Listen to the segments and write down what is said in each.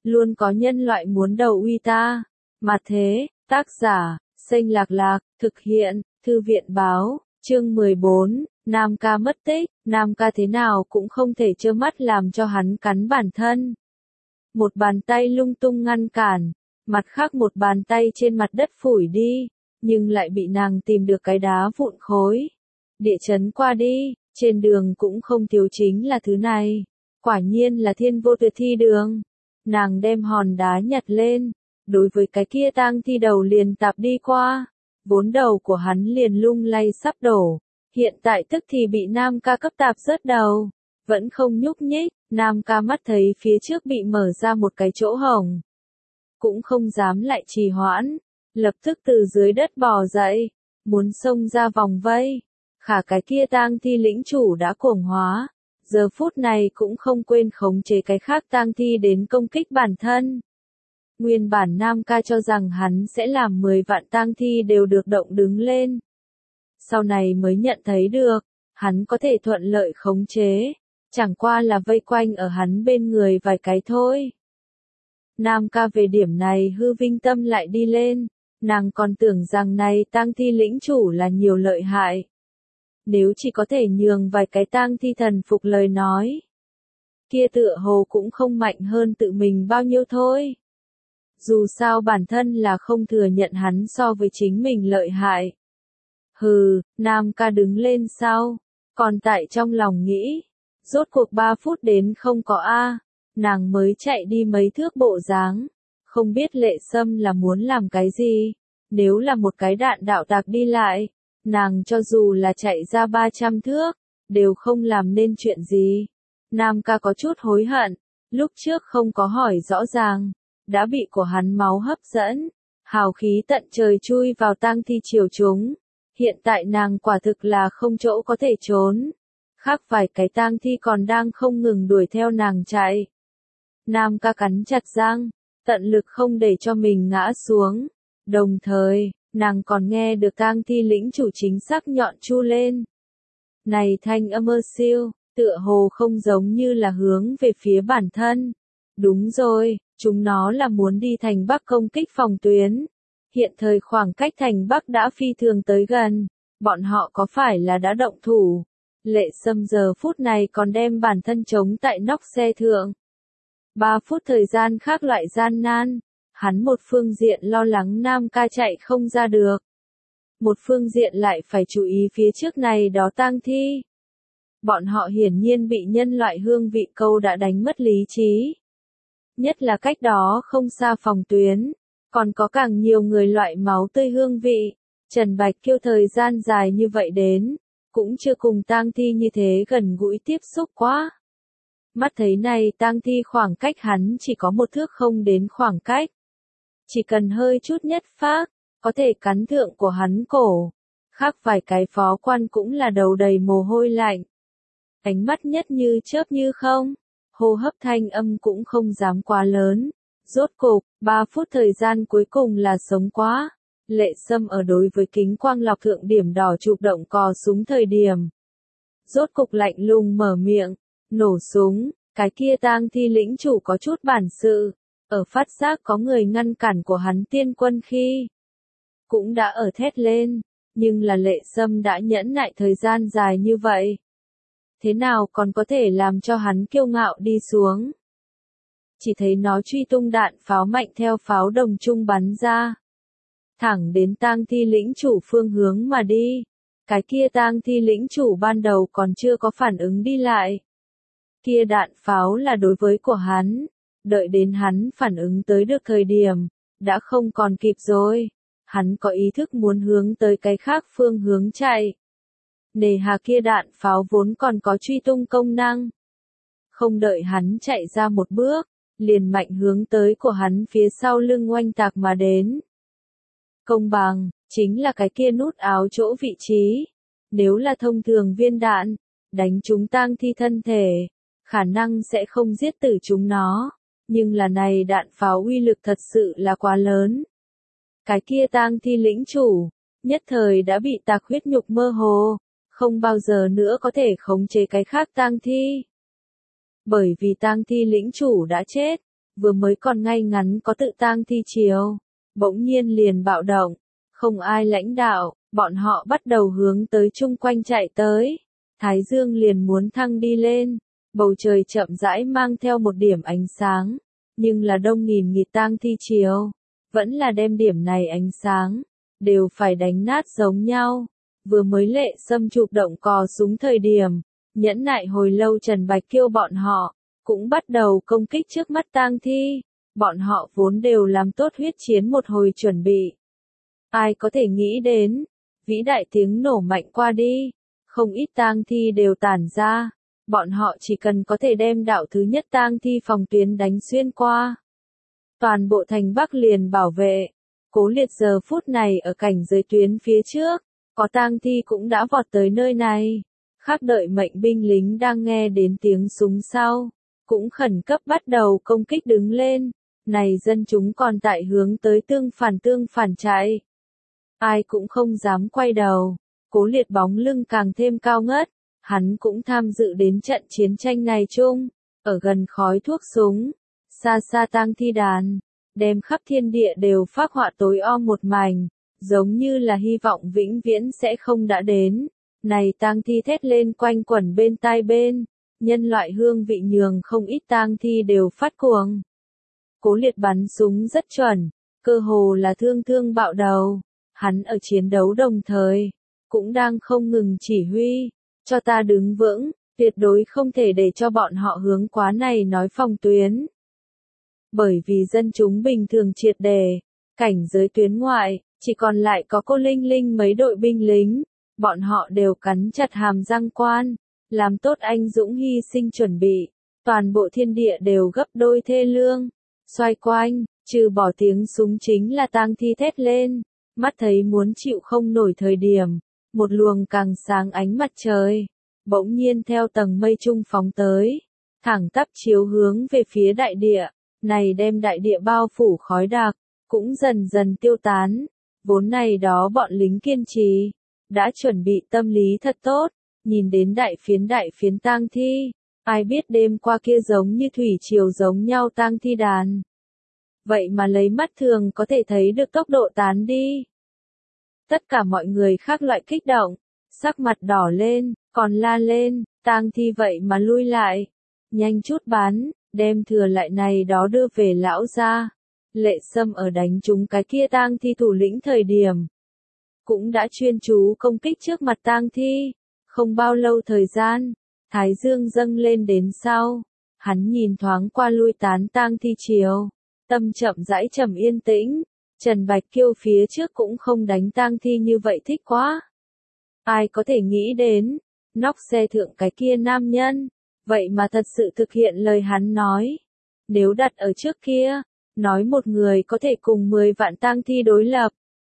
luôn có nhân loại muốn đầu uy ta. Mà thế, tác giả, Xanh Lạc Lạc, thực hiện, Thư viện báo, chương 14, Nam ca mất tích, Nam ca thế nào cũng không thể trơ mắt làm cho hắn cắn bản thân. Một bàn tay lung tung ngăn cản, mặt khác một bàn tay trên mặt đất phủi đi, nhưng lại bị nàng tìm được cái đá vụn khối. Địa chấn qua đi, trên đường cũng không thiếu chính là thứ này. Quả nhiên là thiên vô tuyệt thi đường. Nàng đem hòn đá nhặt lên, đối với cái kia tang thi đầu liền tạp đi qua. Vốn đầu của hắn liền lung lay sắp đổ. Hiện tại tức thì bị Nam ca cấp tạp rớt đầu. Vẫn không nhúc nhích, Nam ca mắt thấy phía trước bị mở ra một cái chỗ hổng. Cũng không dám lại trì hoãn, lập tức từ dưới đất bò dậy, muốn xông ra vòng vây. Khả cái kia tang thi lĩnh chủ đã cuồng hóa, giờ phút này cũng không quên khống chế cái khác tang thi đến công kích bản thân. Nguyên bản Nam ca cho rằng hắn sẽ làm 10 vạn tang thi đều được động đứng lên. Sau này mới nhận thấy được, hắn có thể thuận lợi khống chế, chẳng qua là vây quanh ở hắn bên người vài cái thôi. Nam ca về điểm này hư vinh tâm lại đi lên, nàng còn tưởng rằng này tang thi lĩnh chủ là nhiều lợi hại. Nếu chỉ có thể nhường vài cái tang thi thần phục lời nói, kia tựa hồ cũng không mạnh hơn tự mình bao nhiêu thôi. Dù sao bản thân là không thừa nhận hắn so với chính mình lợi hại. Hừ, Nam ca đứng lên sau, còn tại trong lòng nghĩ, rốt cuộc 3 phút đến không có a, nàng mới chạy đi mấy thước bộ dáng, không biết Lệ Sâm là muốn làm cái gì, nếu là một cái đạn đạo tạc đi lại, nàng cho dù là chạy ra 300 thước, đều không làm nên chuyện gì. Nam ca có chút hối hận, lúc trước không có hỏi rõ ràng, đã bị của hắn máu hấp dẫn, hào khí tận trời chui vào tang thi chiều chúng. Hiện tại nàng quả thực là không chỗ có thể trốn. Khác vài cái tang thi còn đang không ngừng đuổi theo nàng chạy. Nam ca cắn chặt răng, tận lực không để cho mình ngã xuống. Đồng thời, nàng còn nghe được tang thi lĩnh chủ chính xác nhọn chu lên. Này thanh âm ơ siêu, tựa hồ không giống như là hướng về phía bản thân. Đúng rồi, chúng nó là muốn đi thành Bắc công kích phòng tuyến. Hiện thời khoảng cách thành Bắc đã phi thường tới gần, bọn họ có phải là đã động thủ? Lệ Sâm giờ phút này còn đem bản thân chống tại nóc xe thượng. 3 phút thời gian khác loại gian nan, hắn một phương diện lo lắng Nam ca chạy không ra được. Một phương diện lại phải chú ý phía trước này đó tang thi. Bọn họ hiển nhiên bị nhân loại hương vị câu đã đánh mất lý trí. Nhất là cách đó không xa phòng tuyến. Còn có càng nhiều người loại máu tươi hương vị. Trần Bạch Kiêu thời gian dài như vậy đến, cũng chưa cùng tang thi như thế gần gũi tiếp xúc quá. Mắt thấy này tang thi khoảng cách hắn chỉ có 1 thước không đến khoảng cách. Chỉ cần hơi chút nhất phác, có thể cắn thượng của hắn cổ. Khác vài cái phó quan cũng là đầu đầy mồ hôi lạnh. Ánh mắt nhất như chớp như không, hô hấp thanh âm cũng không dám quá lớn. Rốt cục, 3 phút thời gian cuối cùng là sống quá. Lệ Sâm ở đối với kính quang lọc thượng điểm đỏ chụp động cò súng thời điểm. Rốt cục lạnh lùng mở miệng, nổ súng, cái kia tang thi lĩnh chủ có chút bản sự. Ở phát giác có người ngăn cản của hắn tiên quân khi. Cũng đã ở thét lên, nhưng là Lệ Sâm đã nhẫn nại thời gian dài như vậy. Thế nào còn có thể làm cho hắn kiêu ngạo đi xuống? Chỉ thấy nó truy tung đạn pháo mạnh theo pháo đồng trung bắn ra. Thẳng đến tang thi lĩnh chủ phương hướng mà đi. Cái kia tang thi lĩnh chủ ban đầu còn chưa có phản ứng đi lại. Kia đạn pháo là đối với của hắn. Đợi đến hắn phản ứng tới được thời điểm, đã không còn kịp rồi. Hắn có ý thức muốn hướng tới cái khác phương hướng chạy. Nề hà kia đạn pháo vốn còn có truy tung công năng. Không đợi hắn chạy ra một bước, liền mạnh hướng tới của hắn phía sau lưng oanh tạc mà đến. Công bằng, chính là cái kia nút áo chỗ vị trí. Nếu là thông thường viên đạn, đánh chúng tang thi thân thể, khả năng sẽ không giết tử chúng nó. Nhưng là này đạn pháo uy lực thật sự là quá lớn. Cái kia tang thi lĩnh chủ, nhất thời đã bị tạc huyết nhục mơ hồ, không bao giờ nữa có thể khống chế cái khác tang thi. Bởi vì tang thi lĩnh chủ đã chết, vừa mới còn ngay ngắn có tự tang thi chiếu, bỗng nhiên liền bạo động, không ai lãnh đạo, bọn họ bắt đầu hướng tới chung quanh chạy tới. Thái dương liền muốn thăng đi lên, bầu trời chậm rãi mang theo một điểm ánh sáng, nhưng là đông nghìn nghịt tang thi chiếu, vẫn là đem điểm này ánh sáng, đều phải đánh nát giống nhau. Vừa mới Lệ Sâm chụp động cò súng thời điểm, nhẫn nại hồi lâu Trần Bạch Kiêu bọn họ, cũng bắt đầu công kích trước mắt tang thi, bọn họ vốn đều làm tốt huyết chiến một hồi chuẩn bị. Ai có thể nghĩ đến, vĩ đại tiếng nổ mạnh qua đi, không ít tang thi đều tản ra, bọn họ chỉ cần có thể đem đạo thứ nhất tang thi phòng tuyến đánh xuyên qua. Toàn bộ thành Bắc liền bảo vệ, Cố Liệt giờ phút này ở cảnh giới tuyến phía trước, có tang thi cũng đã vọt tới nơi này. Khác đợi mệnh binh lính đang nghe đến tiếng súng sau, cũng khẩn cấp bắt đầu công kích đứng lên. Này dân chúng còn tại hướng tới tương phản chạy. Ai cũng không dám quay đầu. Cố Liệt bóng lưng càng thêm cao ngất. Hắn cũng tham dự đến trận chiến tranh này chung. Ở gần khói thuốc súng. Xa xa tang thi đàn. Đem khắp thiên địa đều phác họa tối om một mảnh. Giống như là hy vọng vĩnh viễn sẽ không đã đến. Này tang thi thét lên quanh quẩn bên tai bên. Nhân loại hương vị nhường không ít tang thi đều phát cuồng. Cố Liệt bắn súng rất chuẩn, cơ hồ là thương bạo đầu. Hắn ở chiến đấu đồng thời, cũng đang không ngừng chỉ huy, cho ta đứng vững, tuyệt đối không thể để cho bọn họ hướng quá này nói phòng tuyến. Bởi vì dân chúng bình thường triệt đề, cảnh giới tuyến ngoại, chỉ còn lại có cô Linh Linh mấy đội binh lính, bọn họ đều cắn chặt hàm răng quan, làm tốt anh dũng hy sinh chuẩn bị, toàn bộ thiên địa đều gấp đôi thê lương. Xoay quanh, trừ bỏ tiếng súng chính là tang thi thét lên, mắt thấy muốn chịu không nổi thời điểm, một luồng càng sáng ánh mặt trời, bỗng nhiên theo tầng mây trung phóng tới, thẳng tắp chiếu hướng về phía đại địa, này đem đại địa bao phủ khói đặc, cũng dần dần tiêu tán, vốn này đó bọn lính kiên trì, đã chuẩn bị tâm lý thật tốt, nhìn đến đại phiến tang thi. Ai biết đêm qua kia giống như thủy triều giống nhau tang thi đàn. Vậy mà lấy mắt thường có thể thấy được tốc độ tán đi. Tất cả mọi người khác loại kích động, sắc mặt đỏ lên, còn la lên, tang thi vậy mà lui lại. Nhanh chút bắn, đem thừa lại này đó đưa về lão gia. Lệ Sâm ở đánh trúng cái kia tang thi thủ lĩnh thời điểm. Cũng đã chuyên chú công kích trước mặt tang thi. Không bao lâu thời gian. Thái dương dâng lên đến sau, hắn nhìn thoáng qua lui tán tang thi chiều, tâm chậm rãi trầm yên tĩnh, Trần Bạch Kiêu phía trước cũng không đánh tang thi như vậy thích quá. Ai có thể nghĩ đến, nóc xe thượng cái kia nam nhân, vậy mà thật sự thực hiện lời hắn nói. Nếu đặt ở trước kia, nói một người có thể cùng 10 vạn tang thi đối lập.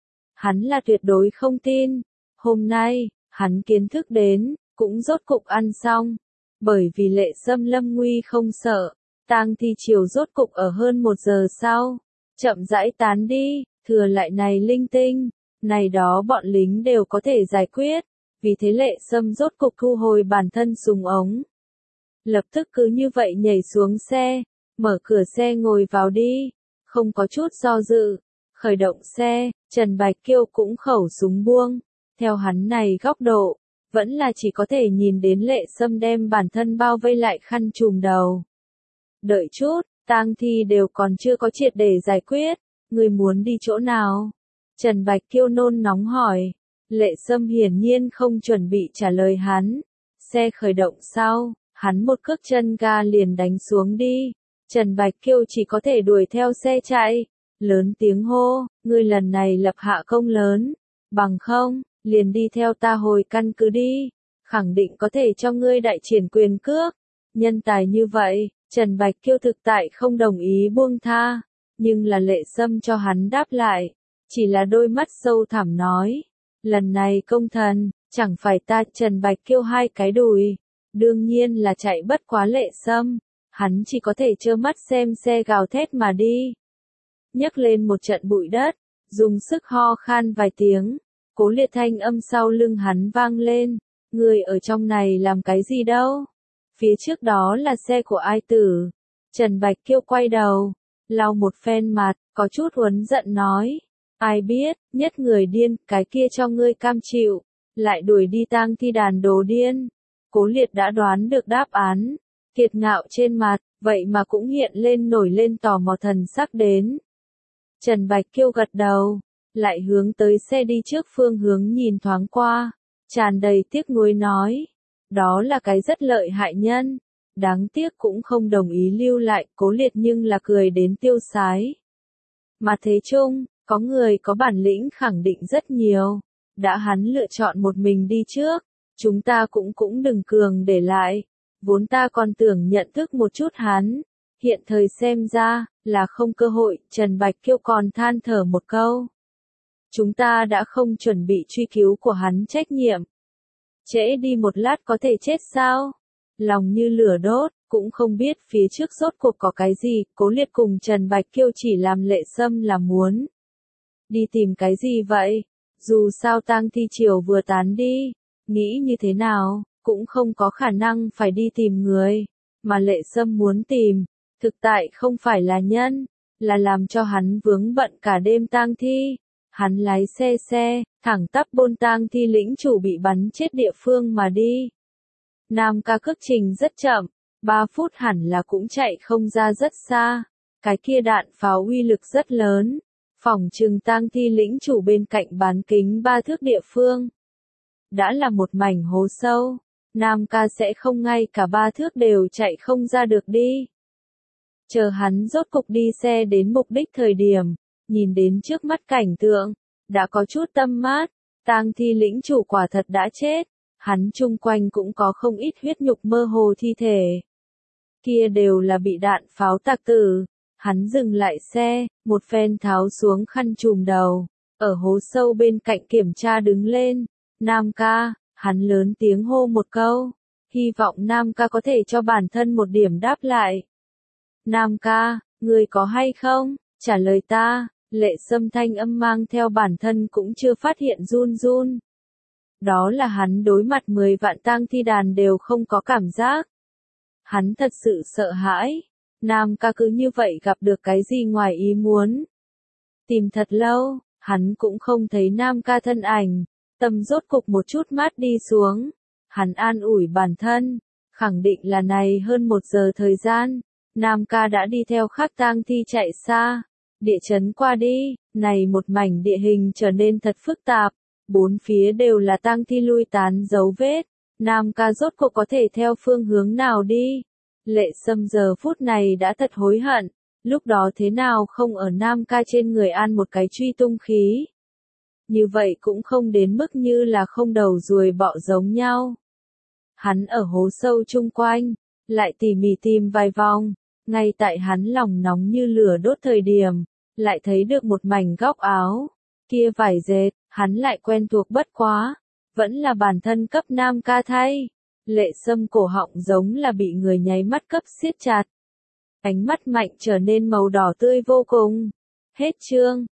Hắn là tuyệt đối không tin, hôm nay, hắn kiến thức đến. Cũng rốt cục ăn xong, bởi vì Lệ Sâm lâm nguy không sợ, tang thi chiều rốt cục ở hơn 1 giờ sau, chậm rãi tán đi, thừa lại này linh tinh, này đó bọn lính đều có thể giải quyết, vì thế Lệ Sâm rốt cục thu hồi bản thân súng ống. Lập tức cứ như vậy nhảy xuống xe, mở cửa xe ngồi vào đi, không có chút do dự, khởi động xe, Trần Bạch Kiêu cũng khẩu súng buông, theo hắn này góc độ. Vẫn là chỉ có thể nhìn đến Lệ Sâm đem bản thân bao vây lại khăn trùm đầu. Đợi chút, tang thi đều còn chưa có triệt để giải quyết, người muốn đi chỗ nào? Trần Bạch Kiêu nôn nóng hỏi. Lệ Sâm hiển nhiên không chuẩn bị trả lời hắn. Xe khởi động sau, hắn một cước chân ga liền đánh xuống đi. Trần Bạch Kiêu chỉ có thể đuổi theo xe chạy, lớn tiếng hô, ngươi lần này lập hạ công lớn, bằng không, liền đi theo ta hồi căn cứ đi, khẳng định có thể cho ngươi đại triển quyền cước. Nhân tài như vậy, Trần Bạch Kiêu thực tại không đồng ý buông tha, nhưng là Lệ Sâm cho hắn đáp lại, chỉ là đôi mắt sâu thẳm nói, lần này công thần, chẳng phải ta Trần Bạch Kiêu 2 cái đùi, đương nhiên là chạy bất quá Lệ Sâm, hắn chỉ có thể trơ mắt xem xe gào thét mà đi. Nhấc lên một trận bụi đất, dùng sức ho khan vài tiếng. Cố Liệt thanh âm sau lưng hắn vang lên, người ở trong này làm cái gì đâu? Phía trước đó là xe của ai tử? Trần Bạch Kiêu quay đầu, lau một phen mặt, có chút uất giận nói. Ai biết, nhất người điên, cái kia cho ngươi cam chịu, lại đuổi đi tang thi đàn đồ điên. Cố Liệt đã đoán được đáp án, kiệt ngạo trên mặt, vậy mà cũng hiện lên nổi lên tò mò thần sắc đến. Trần Bạch Kiêu gật đầu, lại hướng tới xe đi trước phương hướng nhìn thoáng qua, tràn đầy tiếc nuối nói. Đó là cái rất lợi hại nhân, đáng tiếc cũng không đồng ý lưu lại. Cố Liệt nhưng là cười đến tiêu sái. Mà thế chung, có người có bản lĩnh khẳng định rất nhiều, đã hắn lựa chọn một mình đi trước, chúng ta cũng đừng cường để lại, vốn ta còn tưởng nhận thức một chút hắn, hiện thời xem ra, là không cơ hội. Trần Bạch Kiêu còn than thở một câu. Chúng ta đã không chuẩn bị truy cứu của hắn trách nhiệm. Trễ đi một lát có thể chết sao? Lòng như lửa đốt, cũng không biết phía trước rốt cuộc có cái gì. Cố Liệt cùng Trần Bạch Kiêu chỉ làm Lệ Sâm là muốn đi tìm cái gì vậy? Dù sao tang thi triều vừa tán đi, nghĩ như thế nào, cũng không có khả năng phải đi tìm người, mà Lệ Sâm muốn tìm, thực tại không phải là nhân, là làm cho hắn vướng bận cả đêm tang thi. Hắn lái xe, thẳng tắp bôn tang thi lĩnh chủ bị bắn chết địa phương mà đi. Nam ca cước trình rất chậm, 3 phút hẳn là cũng chạy không ra rất xa. Cái kia đạn pháo uy lực rất lớn, phỏng chừng tang thi lĩnh chủ bên cạnh bán kính 3 thước địa phương. Đã là một mảnh hố sâu, Nam ca sẽ không ngay cả 3 thước đều chạy không ra được đi. Chờ hắn rốt cục đi xe đến mục đích thời điểm, nhìn đến trước mắt cảnh tượng, đã có chút tâm mát, tang thi lĩnh chủ quả thật đã chết, hắn chung quanh cũng có không ít huyết nhục mơ hồ thi thể. Kia đều là bị đạn pháo tạc tử. Hắn dừng lại xe, một phen tháo xuống khăn trùm đầu, ở hố sâu bên cạnh kiểm tra đứng lên. Nam ca, hắn lớn tiếng hô một câu, hy vọng Nam ca có thể cho bản thân một điểm đáp lại. Nam ca, người có hay không? Trả lời ta. Lệ Sâm thanh âm mang theo bản thân cũng chưa phát hiện run run. Đó là hắn đối mặt 10 vạn tang thi đàn đều không có cảm giác. Hắn thật sự sợ hãi. Nam ca cứ như vậy gặp được cái gì ngoài ý muốn. Tìm thật lâu, hắn cũng không thấy Nam ca thân ảnh, tâm rốt cục một chút mát đi xuống. Hắn an ủi bản thân, khẳng định là này hơn 1 giờ thời gian, Nam ca đã đi theo khác tang thi chạy xa. Địa chấn qua đi, này một mảnh địa hình trở nên thật phức tạp, 4 phía đều là tang thi lui tán dấu vết. Nam ca rốt cuộc có thể theo phương hướng nào đi? Lệ Sâm giờ phút này đã thật hối hận, lúc đó thế nào không ở Nam ca trên người an một cái truy tung khí. Như vậy cũng không đến mức như là không đầu ruồi bọ giống nhau. Hắn ở hố sâu chung quanh, lại tỉ mỉ tìm vài vòng, ngay tại hắn lòng nóng như lửa đốt thời điểm, lại thấy được một mảnh góc áo. Kia vải dệt, hắn lại quen thuộc bất quá, vẫn là bản thân cấp Nam ca thay. Lệ Sâm cổ họng giống là bị người nháy mắt cấp siết chặt. Ánh mắt mạnh trở nên màu đỏ tươi vô cùng. Hết chương.